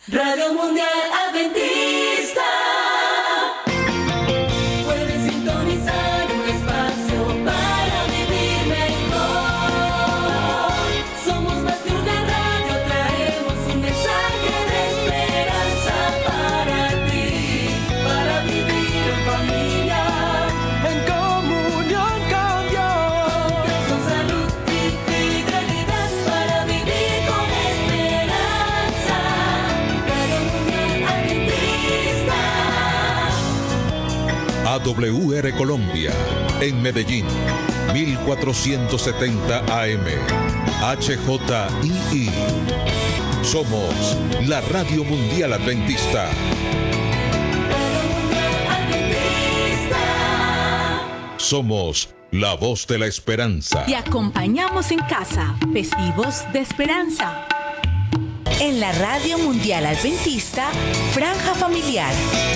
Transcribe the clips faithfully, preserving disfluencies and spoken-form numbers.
Radio Mundial Adventista. Puedes sintonizar un espacio para vivir mejor. Somos más que una radio, traemos un mensaje de esperanza para ti, para vivir en familia, en comunión con Dios, con salud y fidelidad para vivir con esperanza. Radio Mundial Adventista. A W R Colombia, en Medellín, mil cuatrocientos setenta A M, H J I I. Somos la Radio Mundial Adventista. Radio Mundial Adventista. Somos la voz de la esperanza. Te acompañamos en casa, festivos de esperanza. En la Radio Mundial Adventista, Franja Familiar.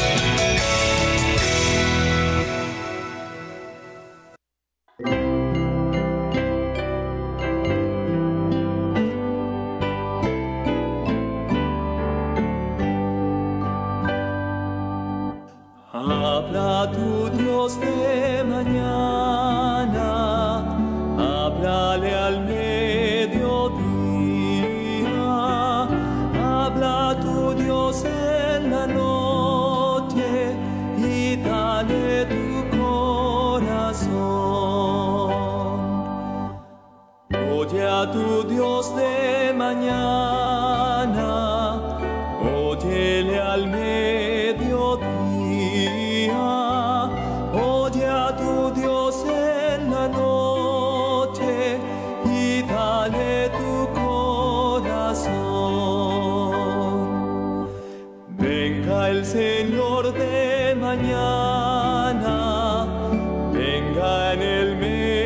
habla tu Dios de mañana, háblale al mediodía, habla tu Dios en la noche y dale tu corazón. Oye a tu Dios de mañana, óyele al mediodía. Oye a tu Dios en la noche y dale tu corazón. Venga el Señor de mañana, venga en el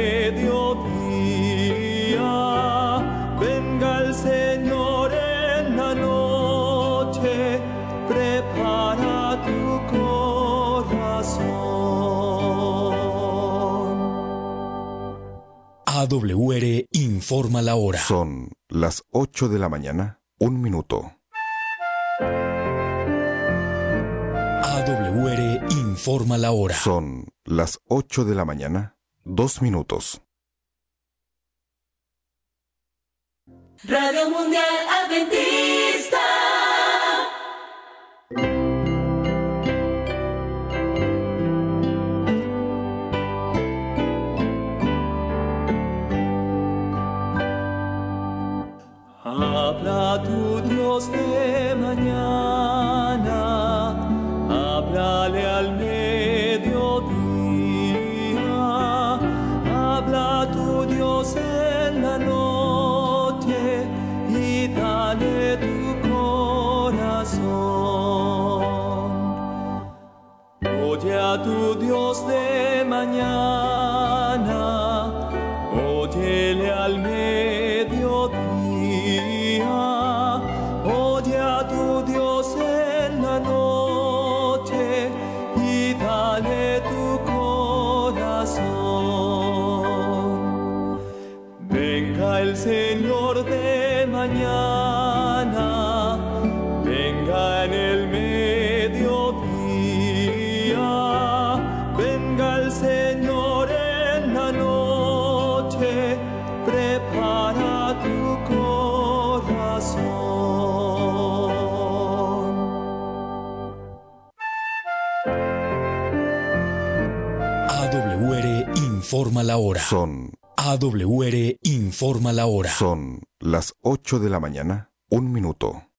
mediodía, venga el Señor en la noche, prepara tu corazón. A W R informa la hora. Son las ocho de la mañana, un minuto. A W R informa la hora. Son las ocho de la mañana, dos minutos. Radio Mundial Adventista. Habla tu Dios de mañana, háblale al mediodía, habla tu Dios en la noche y dale tu corazón. Oye a tu Dios de mañana, óyele al mediodía. Oye a tu Dios en la noche y dale tu corazón. Venga el Señor de mañana, venga en el mediodía, venga el Señor en la noche, prepara tu corazón. A W R informa la hora. Son, A W R informa la hora. son las ocho de la mañana, un minuto.